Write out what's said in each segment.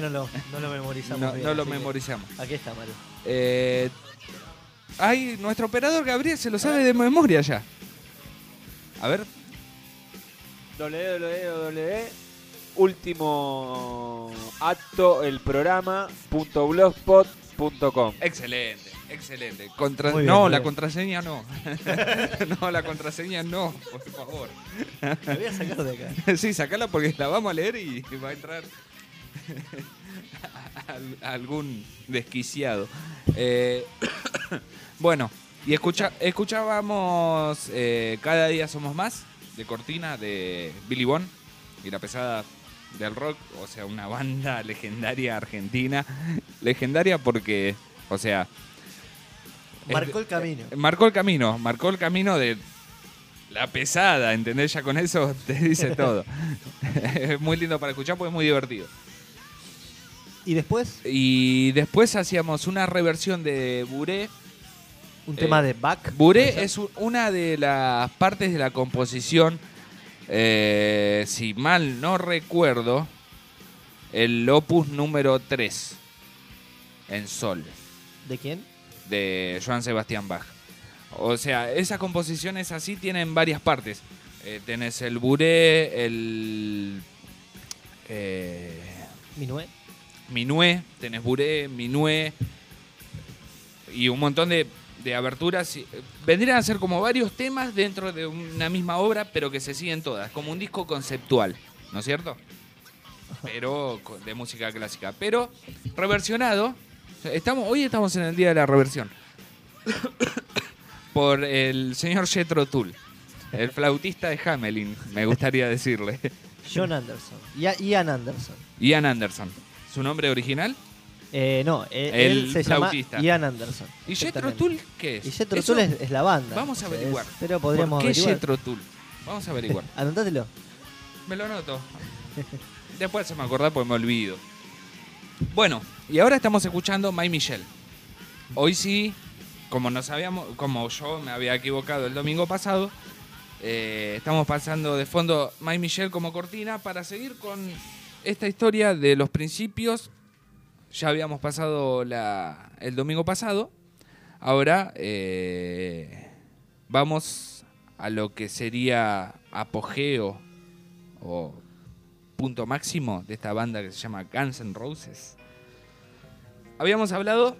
no lo memorizamos No, bien. no lo así que memorizamos. Aquí está, Maru. Nuestro operador Gabriel se lo sabe de memoria ya. A ver. Último acto el programa.blogspot.com. Excelente. Muy bien, No, muy la bien. contraseña no. No, la contraseña no, por favor. La voy a sacar de acá. Sí, sacala porque la vamos a leer y va a entrar algún desquiciado. Bueno, y escuchábamos Cada día somos más, de Cortina, de Billy Bond y La pesada del rock, o sea, una banda legendaria argentina. Legendaria porque, o sea... Marcó el camino. Marcó el camino de la pesada, ¿entendés? Ya con eso te dice todo. Es muy lindo para escuchar porque es muy divertido. ¿Y después? Y después hacíamos una reversión de Buré. Un tema de Bach. Buré es una de las partes de la composición, si mal no recuerdo, el opus número 3 en sol, ¿De quién? de Johann Sebastian Bach. O sea, esas composiciones así tienen varias partes. Tenés el buré, el minué, tenés buré, minué y un montón de aberturas. Vendrían a ser como varios temas dentro de una misma obra, pero que se siguen todas, como un disco conceptual, ¿no es cierto? Pero de música clásica, pero reversionado. Hoy estamos en el día de la reversión por el señor Jethro Tull, el flautista de Hamelin, me gustaría decirle. John Anderson. Ian Anderson. Ian Anderson. ¿Su nombre original? No, El él se flautista. llama Ian Anderson. ¿Y Jethro Exactamente. Tull qué es? Y Jethro Eso Tull es la banda. Vamos a averiguar. Pero podríamos ¿Por qué averiguar. Jethro Tull? Vamos a averiguar. Anotátelo. Me lo anoto. Después se me acordá porque me olvido. Bueno, y ahora estamos escuchando My Michelle. Hoy sí, como yo me había equivocado el domingo pasado, estamos pasando de fondo My Michelle como cortina para seguir con esta historia de los principios. Ya habíamos pasado el domingo pasado. Ahora vamos a lo que sería apogeo o punto máximo de esta banda que se llama Guns N' Roses. Habíamos hablado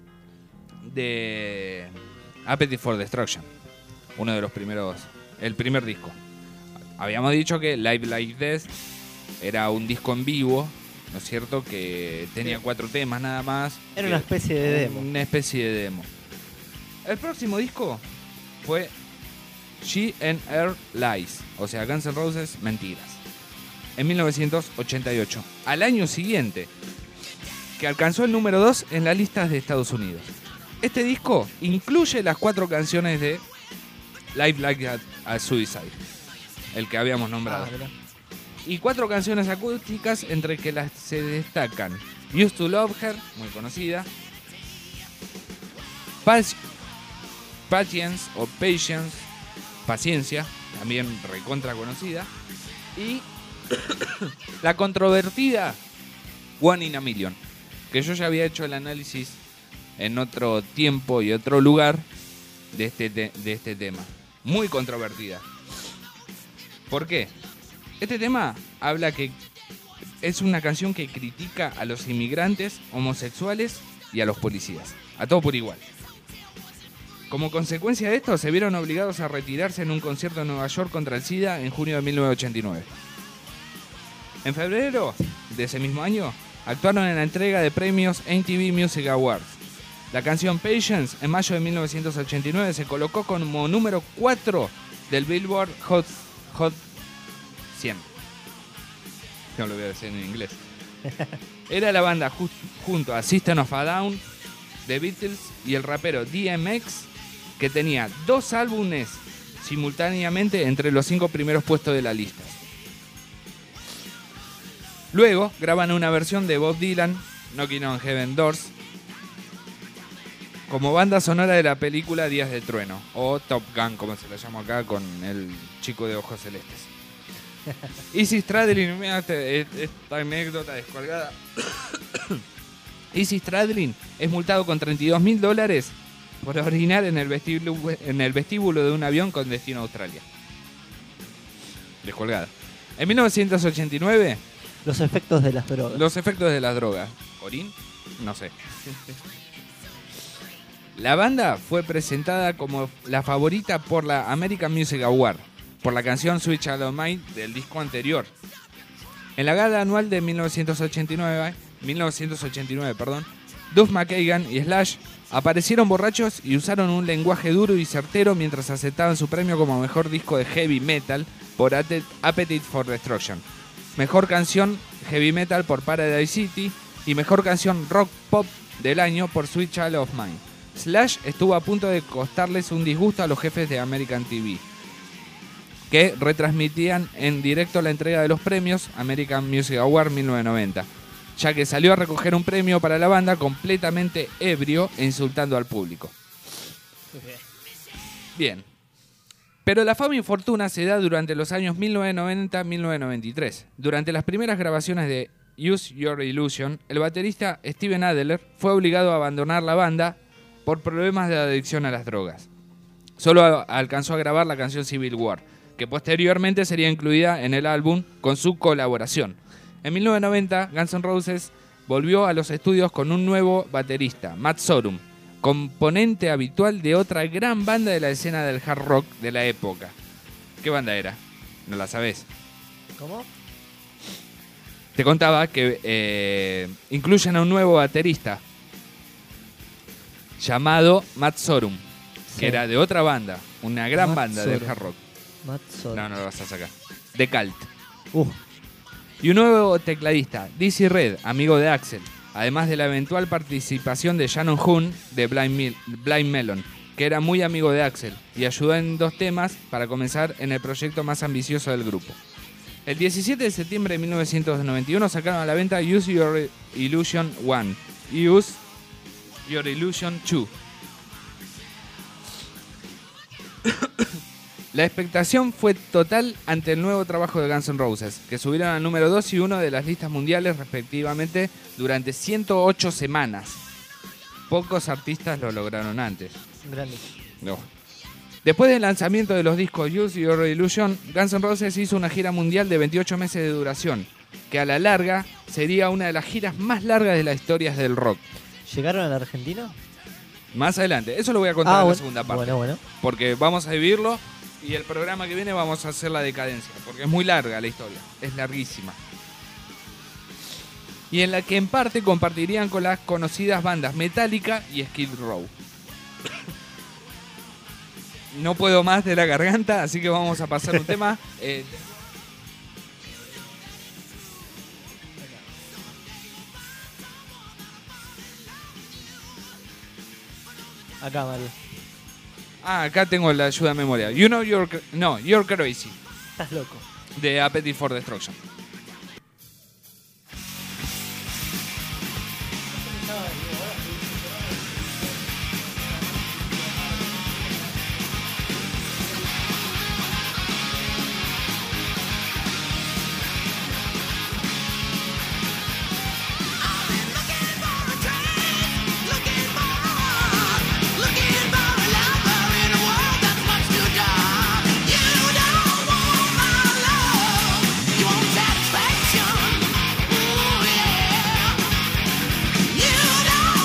de Appetite for Destruction, uno de los primeros, el primer disco. Habíamos dicho que Live Like This era un disco en vivo, ¿no es cierto? Que tenía 4 temas nada más. Era una especie de demo. Una especie de demo. El próximo disco fue GNR Lies, o sea, Guns N' Roses Mentiras, en 1988, al año siguiente, que alcanzó el número 2 en las listas de Estados Unidos. Este disco incluye las 4 canciones de Live Like a Suicide, el que habíamos nombrado. Mirá. Y 4 canciones acústicas, entre que las se destacan Used to Love Her, muy conocida, Patience o Patience, Paciencia, también recontra conocida, y la controvertida One in a Million, que yo ya había hecho el análisis en otro tiempo y otro lugar de este tema. Muy controvertida. ¿Por qué? Este tema habla que es una canción que critica a los inmigrantes, homosexuales y a los policías. A todo por igual. Como consecuencia de esto, se vieron obligados a retirarse en un concierto en Nueva York contra el SIDA en junio de 1989. En febrero de ese mismo año, actuaron en la entrega de premios MTV Music Awards. La canción Patience, en mayo de 1989, se colocó como número 4 del Billboard Hot 100. No lo voy a decir en inglés. Era la banda junto a System of a Down, The Beatles y el rapero DMX, que tenía 2 álbumes simultáneamente entre los 5 primeros puestos de la lista. Luego graban una versión de Bob Dylan, Knocking on Heaven's Doors, como banda sonora de la película Días de Trueno, o Top Gun, como se la llama acá, con el chico de ojos celestes. Izzy Stradlin, mira esta anécdota descolgada. Izzy Stradlin es multado con $32.000 por orinar en el vestíbulo de un avión con destino a Australia. Descolgada. En 1989, Los efectos de las drogas. los efectos de las drogas. ¿Orín? No sé. La banda fue presentada como la favorita por la American Music Award, por la canción Sweet Child O' Mine del disco anterior. En la gala anual de 1989, Duff McKagan y Slash aparecieron borrachos y usaron un lenguaje duro y certero mientras aceptaban su premio como mejor disco de heavy metal por Appetite for Destruction, mejor canción heavy metal por Paradise City y mejor canción rock pop del año por Sweet Child O' Mine. Slash estuvo a punto de costarles un disgusto a los jefes de American TV, que retransmitían en directo la entrega de los premios American Music Award 1990, ya que salió a recoger un premio para la banda completamente ebrio e insultando al público. Bien. Pero la fama y fortuna se da durante los años 1990-1993. Durante las primeras grabaciones de Use Your Illusion, el baterista Steven Adler fue obligado a abandonar la banda por problemas de adicción a las drogas. Solo alcanzó a grabar la canción Civil War, que posteriormente sería incluida en el álbum con su colaboración. En 1990, Guns N' Roses volvió a los estudios con un nuevo baterista, Matt Sorum, componente habitual de otra gran banda de la escena del hard rock de la época. ¿Qué banda era? No la sabés. ¿Cómo? Te contaba que incluyen a un nuevo baterista llamado Matt Sorum, que Sí. era de otra banda, una gran Matt banda del Sorum. hard rock. Matt Sorum. No lo vas a sacar. De Cult. Uf, Y un nuevo tecladista, Dizzy Red, amigo de Axl, además de la eventual participación de Shannon Hoon de Blind Melon, que era muy amigo de Axl y ayudó en 2 temas para comenzar en el proyecto más ambicioso del grupo. El 17 de septiembre de 1991 sacaron a la venta Use Your Illusion 1 y Use Your Illusion 2. La expectación fue total ante el nuevo trabajo de Guns N' Roses, que subieron al número 2 y 1 de las listas mundiales respectivamente durante 108 semanas. Pocos artistas lo lograron antes. grande. No. Después del lanzamiento de los discos Use Your Illusion, Guns N' Roses hizo una gira mundial de 28 meses de duración, que a la larga sería una de las giras más largas de la historia del rock. ¿Llegaron a la Argentina? Más adelante, eso lo voy a contar en la bueno. segunda parte. Bueno. Porque vamos a vivirlo y el programa que viene vamos a hacer la decadencia, porque es muy larga la historia, es larguísima. Y en la que en parte compartirían con las conocidas bandas Metallica y Skid Row. No puedo más de la garganta, así que vamos a pasar un tema. Acá, Mario. Acá tengo la ayuda de memoria. You're Crazy, Estás loco. de Appetite for Destruction. Satisfaction, ooh yeah. You don't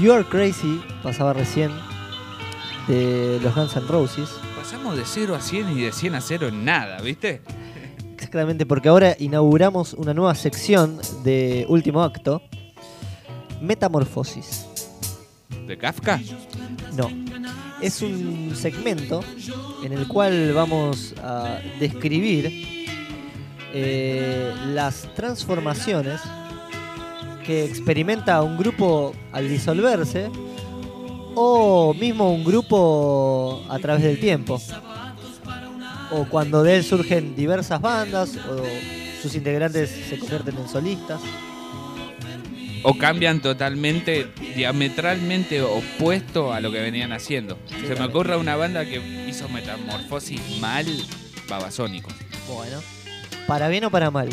You Are Crazy pasaba recién de los Guns N' Roses. Pasamos de 0 a 100 y de 100 a 0 en nada, ¿viste? Exactamente, porque ahora inauguramos una nueva sección de Último Acto, Metamorfosis. ¿De Kafka? No, es un segmento en el cual vamos a describir las transformaciones que experimenta un grupo al disolverse o mismo un grupo a través del tiempo, o cuando de él surgen diversas bandas o sus integrantes se convierten en solistas. O cambian totalmente, diametralmente opuesto a lo que venían haciendo. Se me ocurre una banda que hizo Metamorfosis mal, Babasónicos. Bueno, para bien o para mal.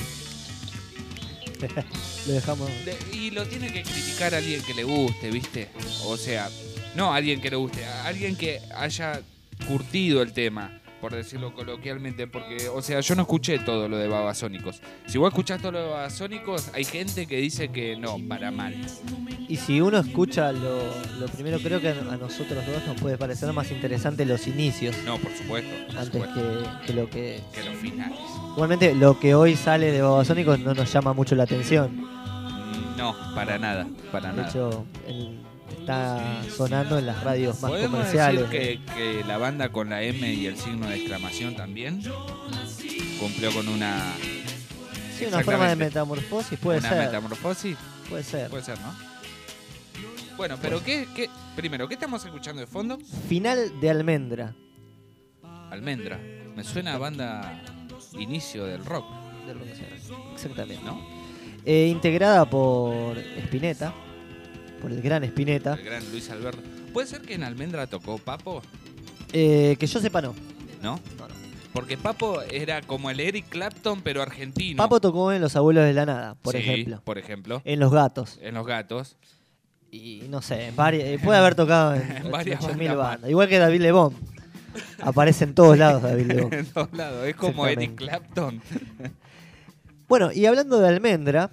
Lo dejamos. Y lo tiene que criticar alguien que le guste, ¿viste? O sea, no alguien que le guste, alguien que haya curtido el tema, por decirlo coloquialmente, porque, o sea, yo no escuché todo lo de Babasónicos. Si vos escuchás todo lo de Babasónicos, hay gente que dice que no, para mal. Y si uno escucha lo primero, creo que a nosotros dos nos puede parecer más interesante los inicios No, por supuesto. Por antes supuesto. que lo que... Que los finales. Igualmente, lo que hoy sale de Babasónicos no nos llama mucho la atención. No, para De nada. hecho, está sonando en las radios más ¿Podemos comerciales. decir que la banda con la M y el signo de exclamación también cumplió con una... Sí, una forma de Exactamente. metamorfosis puede una ser. metamorfosis? Puede ser. Puede ser, ¿no? Bueno, pero primero, ¿qué estamos escuchando de fondo? Final de Almendra. Almendra. Me suena a banda inicio del rock, De rock nacional. Exactamente. ¿no? Integrada por Spinetta, por el gran Spinetta. El gran Luis Alberto. ¿Puede ser que en Almendra tocó Papo? Que yo sepa, no. ¿No? No, no. Porque Papo era como el Eric Clapton, pero argentino. Papo tocó en Los Abuelos de la Nada, por Sí, ejemplo. por ejemplo. En Los Gatos. En Los Gatos. Y no sé, puede haber tocado en Varias 8.000 bandas bandas. Igual que David Lebón. Aparece en todos lados David Lebón. En todos lados. Es como Eric Exactamente. Clapton. Bueno, y hablando de Almendra,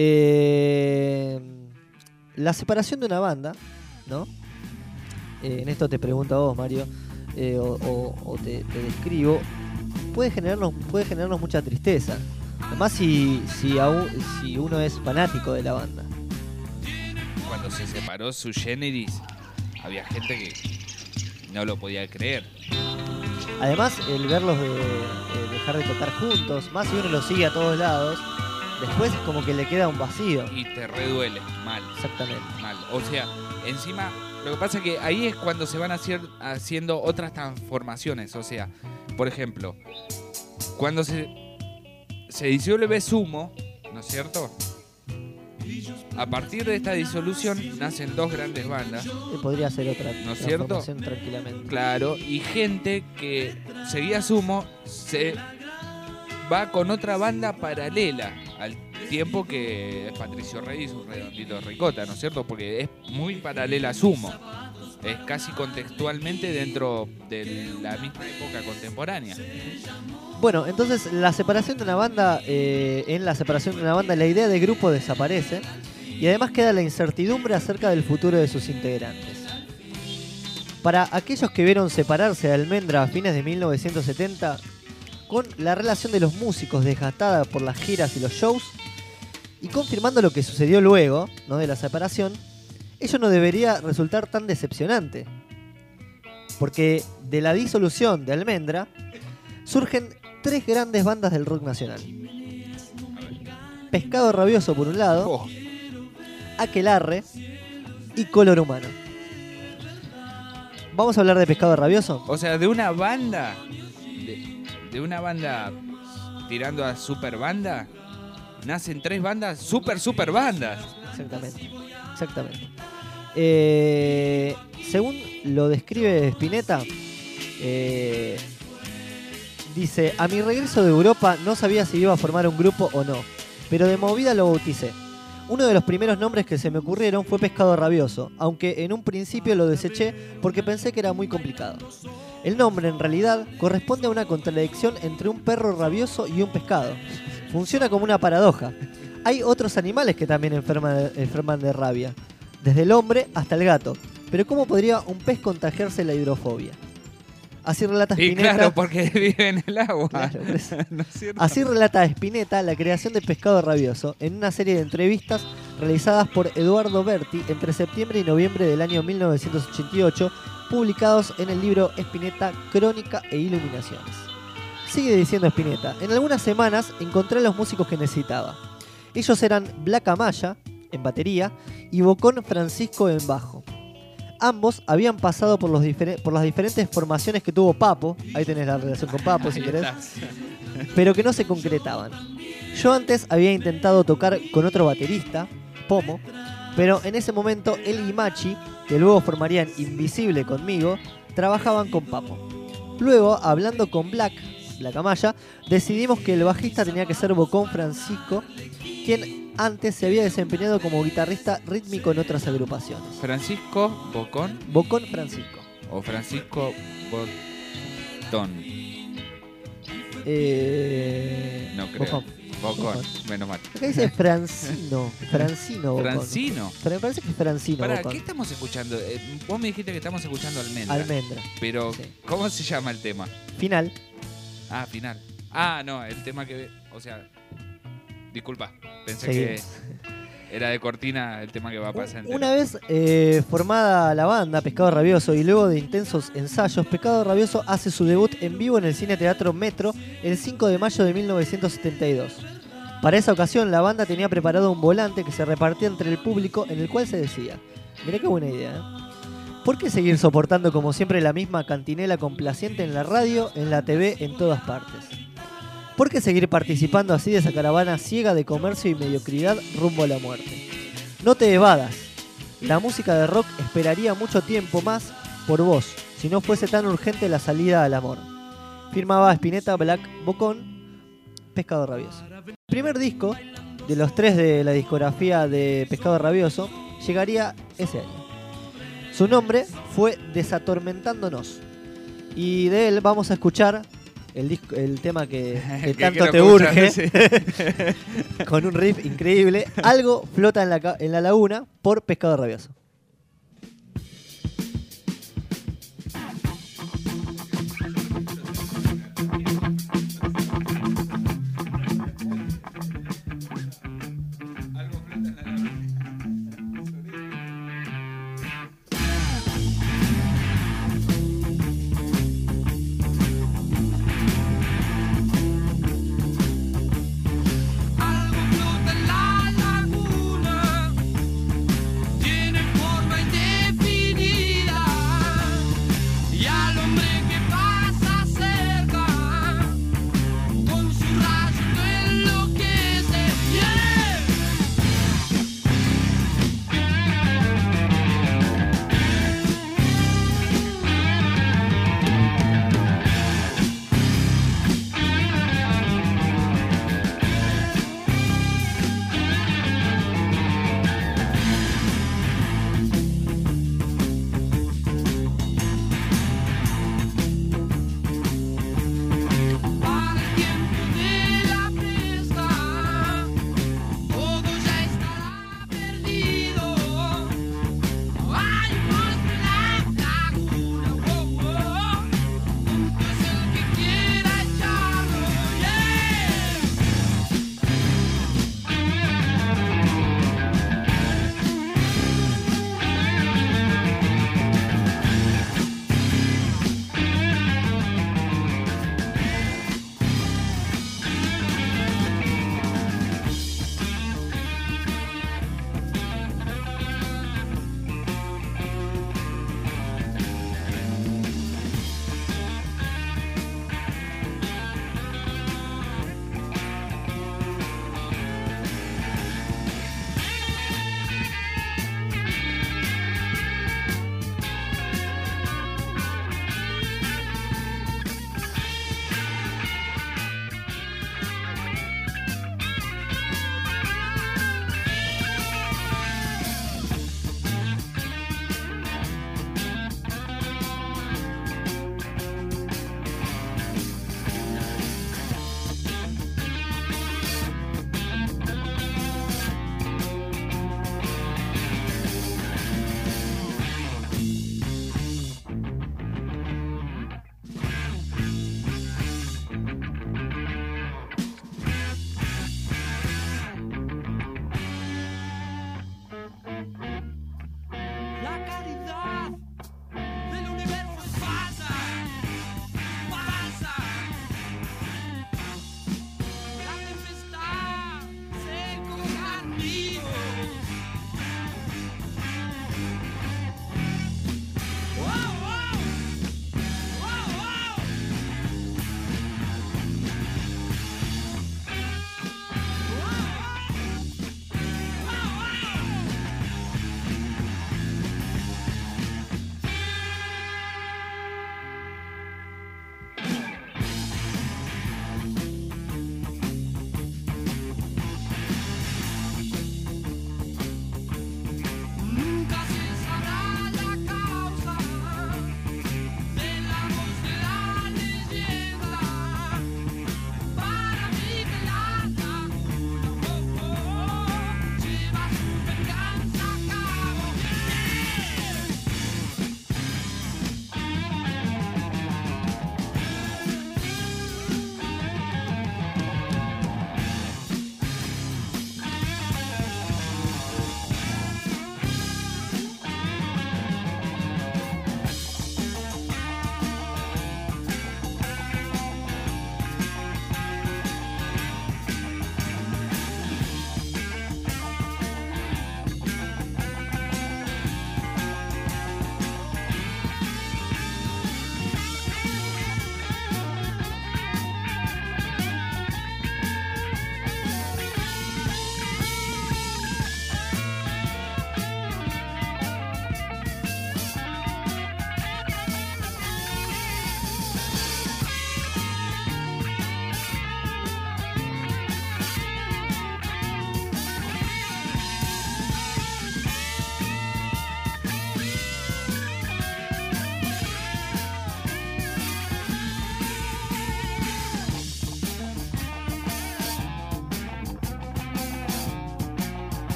la separación de una banda, ¿no? En esto te pregunto a vos, Mario, o te describo, puede generarnos mucha tristeza. Además si uno es fanático de la banda. Cuando se separó su Generis, había gente que no lo podía creer. Además, el verlos dejar de tocar juntos, más si uno los sigue a todos lados, después es como que le queda un vacío. Y te reduele, mal, Exactamente. mal. O sea, encima, lo que pasa es que ahí es cuando se van haciendo otras transformaciones. O sea, por ejemplo, cuando se disuelve Sumo, ¿no es cierto? A partir de esta disolución nacen dos grandes bandas, Podría ser otra ¿No es cierto? transformación tranquilamente. claro, y gente que seguía Sumo se va con otra banda paralela al tiempo que Patricio Rey y sus Redonditos de Ricota, ¿no es cierto? Porque es muy paralela a Sumo. Es casi contextualmente dentro de la misma época contemporánea. Bueno, entonces la separación de una banda, en la separación de una banda la idea de grupo desaparece y además queda la incertidumbre acerca del futuro de sus integrantes. Para aquellos que vieron separarse de Almendra a fines de 1970, con la relación de los músicos desgastada por las giras y los shows, y confirmando lo que sucedió luego, ¿no?, de la separación, ello no debería resultar tan decepcionante. Porque de la disolución de Almendra surgen tres grandes bandas del rock nacional. Pescado Rabioso por un lado, Oh, Aquelarre y Color Humano. ¿Vamos a hablar de Pescado Rabioso? o sea, de una banda, de una banda tirando a super banda, nacen tres bandas, super bandas. Exactamente. Según lo describe Spinetta, dice: a mi regreso de Europa no sabía si iba a formar un grupo o no, pero de movida lo bauticé. Uno de los primeros nombres que se me ocurrieron fue Pescado Rabioso, aunque en un principio lo deseché porque pensé que era muy complicado. El nombre en realidad corresponde a una contradicción entre un perro rabioso y un pescado. Funciona como una paradoja. Hay otros animales que también enferman de rabia. desde el hombre hasta el gato. Pero ¿cómo podría un pez contagiarse la hidrofobia? Así relata Y Spinetta. claro, porque vive en el agua. Claro, por eso. ¿No es cierto? Así relata Spinetta la creación de Pescado Rabioso en una serie de entrevistas realizadas por Eduardo Berti entre septiembre y noviembre del año 1988, publicados en el libro Spinetta, Crónica e Iluminaciones. Sigue diciendo Spinetta: en algunas semanas encontré a los músicos que necesitaba. Ellos eran Black Amaya, en batería, y Bocón Francisco en bajo. Ambos habían pasado por las diferentes formaciones que tuvo Papo. Ahí tenés la relación con Papo, si Ahí querés. estás. Pero que no se concretaban. Yo antes había intentado tocar con otro baterista, Pomo, pero en ese momento él y Machi, que luego formarían Invisible conmigo, trabajaban con Papo. Luego, hablando con Black Amaya, decidimos que el bajista tenía que ser Bocón Francisco, quien antes se había desempeñado como guitarrista rítmico en otras agrupaciones. Francisco Bocón Bocón Francisco. o Francisco Botón. No creo. Bocón. Bocón, menos mal. Acá dice Francino. Francino Bocón. Francino. Pero me parece que es Francino Pará, Bocón. ¿qué estamos escuchando? Vos me dijiste que estamos escuchando Almendra. Almendra. Pero, Sí. ¿cómo se llama el tema? Final. Ah, final. Ah, no, el tema que... O sea, disculpa. Pensé Seguimos. que era de cortina el tema que va a pasar. entero. Una vez formada la banda Pescado Rabioso y luego de intensos ensayos, Pescado Rabioso hace su debut en vivo en el Cine Teatro Metro el 5 de mayo de 1972. Para esa ocasión la banda tenía preparado un volante que se repartía entre el público en el cual se decía: mirá qué buena idea, ¿por qué seguir soportando como siempre la misma cantinela complaciente en la radio, en la TV, en todas partes? ¿Por qué seguir participando así de esa caravana ciega de comercio y mediocridad rumbo a la muerte? No te evadas. La música de rock esperaría mucho tiempo más por vos, si no fuese tan urgente la salida al amor. Firmaba Spinetta, Black, Bocón, Pescado Rabioso. El primer disco de los 3 de la discografía de Pescado Rabioso llegaría ese año. Su nombre fue Desatormentándonos. Y de él vamos a escuchar el tema que Que tanto quiero te escuchar, urge, sí. con un riff increíble. Algo flota en la laguna por Pescado Rabioso. Algo flota en la laguna, tiene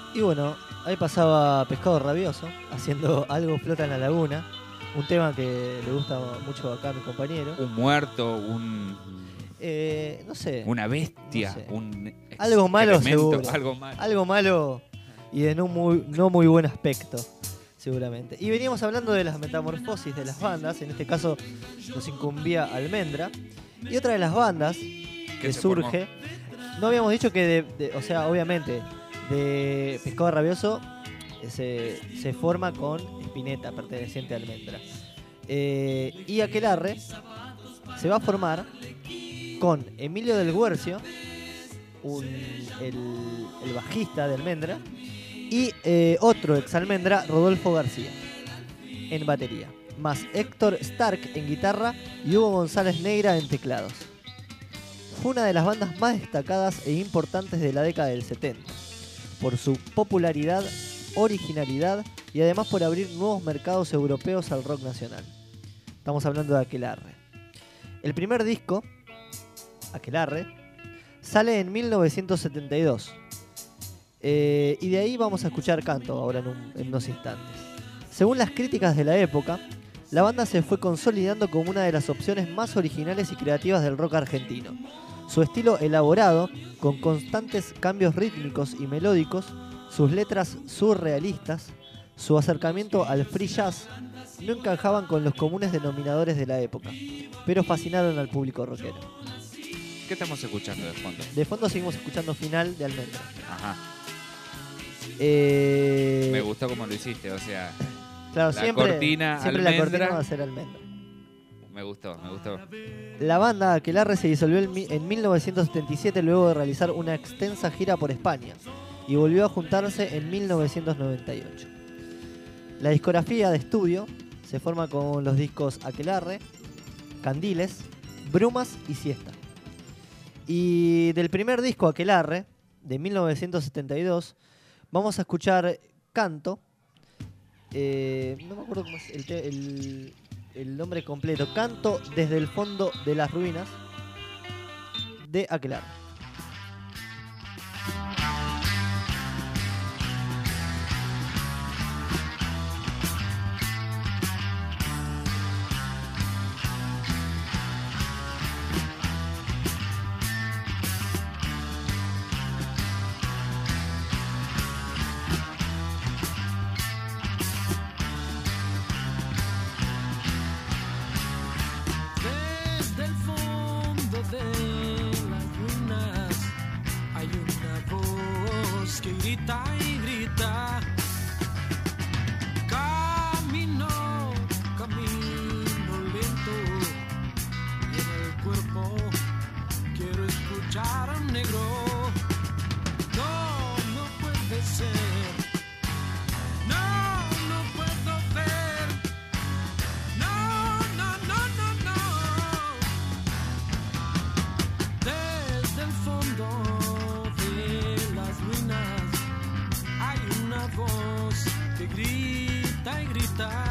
Y bueno, ahí pasaba Pescado Rabioso, haciendo Algo flota en la laguna. Un tema que le gusta mucho acá a mi compañero. Un muerto, No sé. una bestia, no sé. un Algo malo excremento, seguro. algo malo. Algo malo y de no muy buen aspecto, seguramente. Y veníamos hablando de las metamorfosis de las bandas. En este caso nos incumbía Almendra. Y otra de las bandas que se surge... No habíamos dicho que, o sea, obviamente, de Pescado Rabioso se forma con Spinetta, perteneciente a Almendra. Y Aquelarre se va a formar con Emilio del Guercio, el bajista de Almendra, y otro ex Almendra, Rodolfo García, en batería, más Héctor Stark en guitarra y Hugo González Negra en teclados. Fue una de las bandas más destacadas e importantes de la década del 70, por su popularidad, originalidad y además por abrir nuevos mercados europeos al rock nacional. Estamos hablando de Aquelarre. El primer disco, Aquelarre, sale en 1972. Y de ahí vamos a escuchar canto ahora en unos instantes. Según las críticas de la época, la banda se fue consolidando como una de las opciones más originales y creativas del rock argentino. Su estilo elaborado, con constantes cambios rítmicos y melódicos, sus letras surrealistas, su acercamiento al free jazz, no encajaban con los comunes denominadores de la época, pero fascinaron al público rockero. ¿Qué estamos escuchando de fondo? De fondo seguimos escuchando Final de Almendra. Ajá. Me Me gustó como lo hiciste, o sea, Claro, la siempre cortina la Almendra. cortina va a ser Almendra. me gustó. La banda Aquelarre se disolvió en 1977 luego de realizar una extensa gira por España y volvió a juntarse en 1998. La discografía de estudio se forma con los discos Aquelarre, Candiles, Brumas y Siesta. Y del primer disco Aquelarre, de 1972, vamos a escuchar Canto. No me acuerdo cómo es el nombre completo. Canto desde el fondo de las ruinas, de Aquelarre. Desde el fondo de las ruinas hay una voz que grita y grita. Camino lento y en el cuerpo quiero escuchar a un negro. No puede ser. No puedo ver. No. Desde el fondo de las ruinas hay una voz que grita y grita.